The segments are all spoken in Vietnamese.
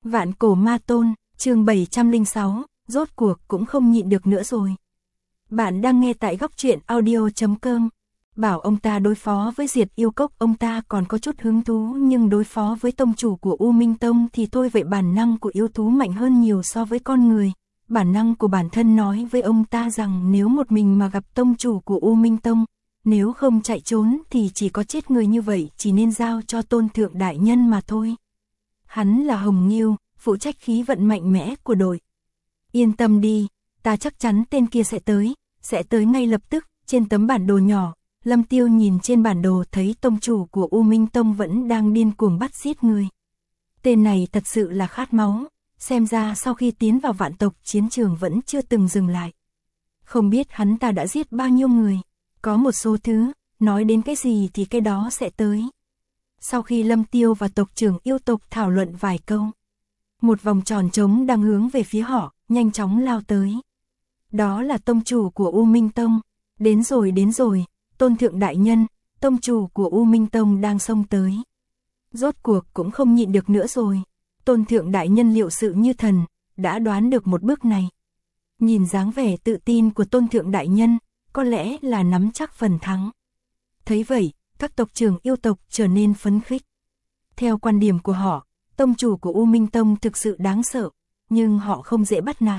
Vạn cổ ma tôn, chương 706, rốt cuộc cũng không nhịn được nữa rồi. Bạn đang nghe tại góc truyện audio.com. Bảo ông ta đối phó với Diệt Yêu Cốc ông ta còn có chút hứng thú, nhưng đối phó với tông chủ của U Minh Tông thì thôi vậy. Bản năng của yêu thú mạnh hơn nhiều so với con người. Bản năng của bản thân nói với ông ta rằng nếu một mình mà gặp tông chủ của U Minh Tông, nếu không chạy trốn thì chỉ có chết người. Như vậy chỉ nên giao cho Tôn Thượng Đại Nhân mà thôi. Hắn là Hồng Nghiêu, phụ trách khí vận mạnh mẽ của đội. Yên tâm đi, ta chắc chắn tên kia sẽ tới ngay lập tức. Trên tấm bản đồ nhỏ, Lâm Tiêu nhìn trên bản đồ thấy tông chủ của U Minh Tông vẫn đang điên cuồng bắt giết người. Tên này thật sự là khát máu, xem ra sau khi tiến vào vạn tộc chiến trường vẫn chưa từng dừng lại. Không biết hắn ta đã giết bao nhiêu người, có một số thứ, nói đến cái gì thì cái đó sẽ tới. Sau khi Lâm Tiêu và tộc trưởng yêu tộc thảo luận vài câu, một vòng tròn trống đang hướng về phía họ, nhanh chóng lao tới. Đó là tông chủ của U Minh Tông. Đến rồi, Tôn Thượng Đại Nhân, tông chủ của U Minh Tông đang xông tới. Rốt cuộc cũng không nhịn được nữa rồi. Tôn Thượng Đại Nhân liệu sự như thần, đã đoán được một bước này. Nhìn dáng vẻ tự tin của Tôn Thượng Đại Nhân, có lẽ là nắm chắc phần thắng. Thấy vậy, các tộc trưởng yêu tộc trở nên phấn khích. Theo quan điểm của họ, tông chủ của U Minh Tông thực sự đáng sợ, nhưng họ không dễ bắt nạt.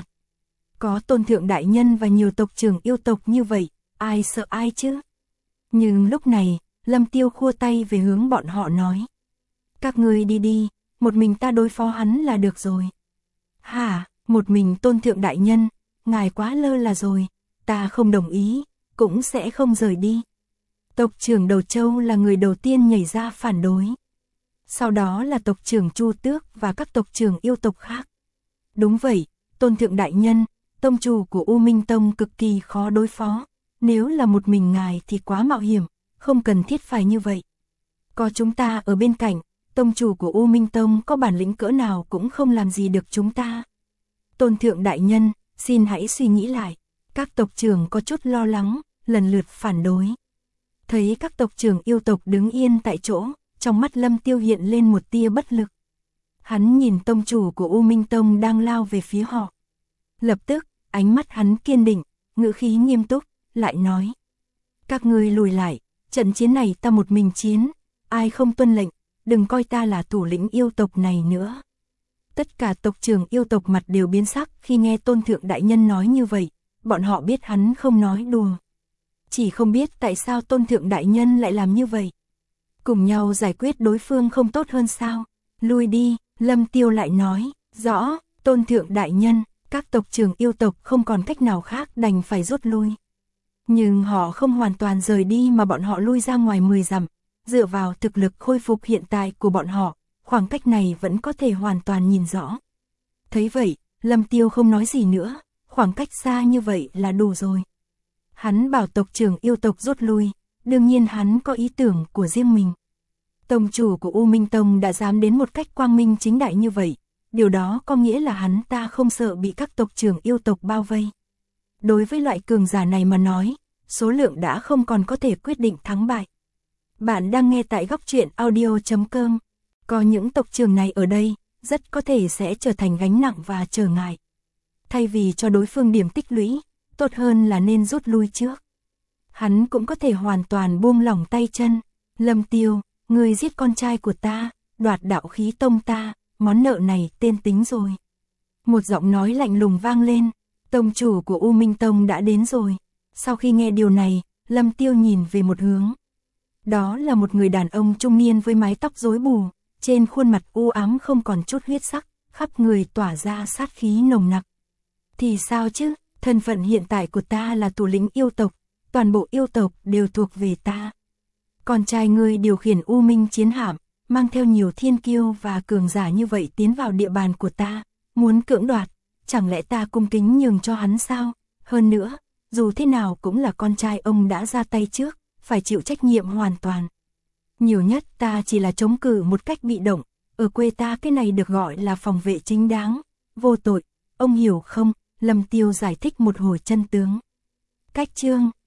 Có Tôn Thượng Đại Nhân và nhiều tộc trưởng yêu tộc như vậy, ai sợ ai chứ? Nhưng lúc này, Lâm Tiêu khua tay về hướng bọn họ nói. Các ngươi đi đi, một mình ta đối phó hắn là được rồi. Hả, một mình Tôn Thượng Đại Nhân, ngài quá lơ là rồi, ta không đồng ý, cũng sẽ không rời đi. Tộc trưởng Đầu Châu là người đầu tiên nhảy ra phản đối. Sau đó là tộc trưởng Chu Tước và các tộc trưởng yêu tộc khác. Đúng vậy, Tôn Thượng Đại Nhân, tông chủ của U Minh Tông cực kỳ khó đối phó. Nếu là một mình ngài thì quá mạo hiểm, không cần thiết phải như vậy. Có chúng ta ở bên cạnh, tông chủ của U Minh Tông có bản lĩnh cỡ nào cũng không làm gì được chúng ta. Tôn Thượng Đại Nhân, xin hãy suy nghĩ lại. Các tộc trưởng có chút lo lắng, lần lượt phản đối. Thấy các tộc trưởng yêu tộc đứng yên tại chỗ, trong mắt Lâm Tiêu hiện lên một tia bất lực. Hắn nhìn tông chủ của U Minh Tông đang lao về phía họ. Lập tức, ánh mắt hắn kiên định, ngữ khí nghiêm túc, lại nói. Các ngươi lùi lại, trận chiến này ta một mình chiến, ai không tuân lệnh, đừng coi ta là thủ lĩnh yêu tộc này nữa. Tất cả tộc trưởng yêu tộc mặt đều biến sắc khi nghe Tôn Thượng Đại Nhân nói như vậy, bọn họ biết hắn không nói đùa. Chỉ không biết tại sao Tôn Thượng Đại Nhân lại làm như vậy. Cùng nhau giải quyết đối phương không tốt hơn sao? Lui đi, Lâm Tiêu lại nói. Rõ, Tôn Thượng Đại Nhân, các tộc trưởng yêu tộc không còn cách nào khác đành phải rút lui. Nhưng họ không hoàn toàn rời đi mà bọn họ lui ra ngoài 10 dặm. Dựa vào thực lực khôi phục hiện tại của bọn họ, khoảng cách này vẫn có thể hoàn toàn nhìn rõ. Thấy vậy, Lâm Tiêu không nói gì nữa, khoảng cách xa như vậy là đủ rồi. Hắn bảo tộc trưởng yêu tộc rút lui, đương nhiên hắn có ý tưởng của riêng mình. Tông chủ của U Minh Tông đã dám đến một cách quang minh chính đại như vậy, điều đó có nghĩa là hắn ta không sợ bị các tộc trưởng yêu tộc bao vây. Đối với loại cường giả này mà nói, số lượng đã không còn có thể quyết định thắng bại. Bạn đang nghe tại góc truyện audio.com. Có những tộc trưởng này ở đây, rất có thể sẽ trở thành gánh nặng và trở ngại. Thay vì cho đối phương điểm tích lũy, tốt hơn là nên rút lui trước. Hắn cũng có thể hoàn toàn buông lỏng tay chân. Lâm Tiêu, người giết con trai của ta, đoạt đạo khí tông ta, món nợ này tên tính rồi. Một giọng nói lạnh lùng vang lên, tông chủ của U Minh Tông đã đến rồi. Sau khi nghe điều này, Lâm Tiêu nhìn về một hướng. Đó là một người đàn ông trung niên với mái tóc rối bù, trên khuôn mặt u ám không còn chút huyết sắc, khắp người tỏa ra sát khí nồng nặc. Thì sao chứ, thân phận hiện tại của ta là thủ lĩnh yêu tộc, toàn bộ yêu tộc đều thuộc về ta. Con trai ngươi điều khiển U Minh chiến hạm, mang theo nhiều thiên kiêu và cường giả như vậy tiến vào địa bàn của ta, muốn cưỡng đoạt, chẳng lẽ ta cung kính nhường cho hắn sao? Hơn nữa, dù thế nào cũng là con trai ông đã ra tay trước, phải chịu trách nhiệm hoàn toàn. Nhiều nhất ta chỉ là chống cự một cách bị động, ở quê ta cái này được gọi là phòng vệ chính đáng, vô tội, ông hiểu không? Lâm Tiêu giải thích một hồi chân tướng. Cách chương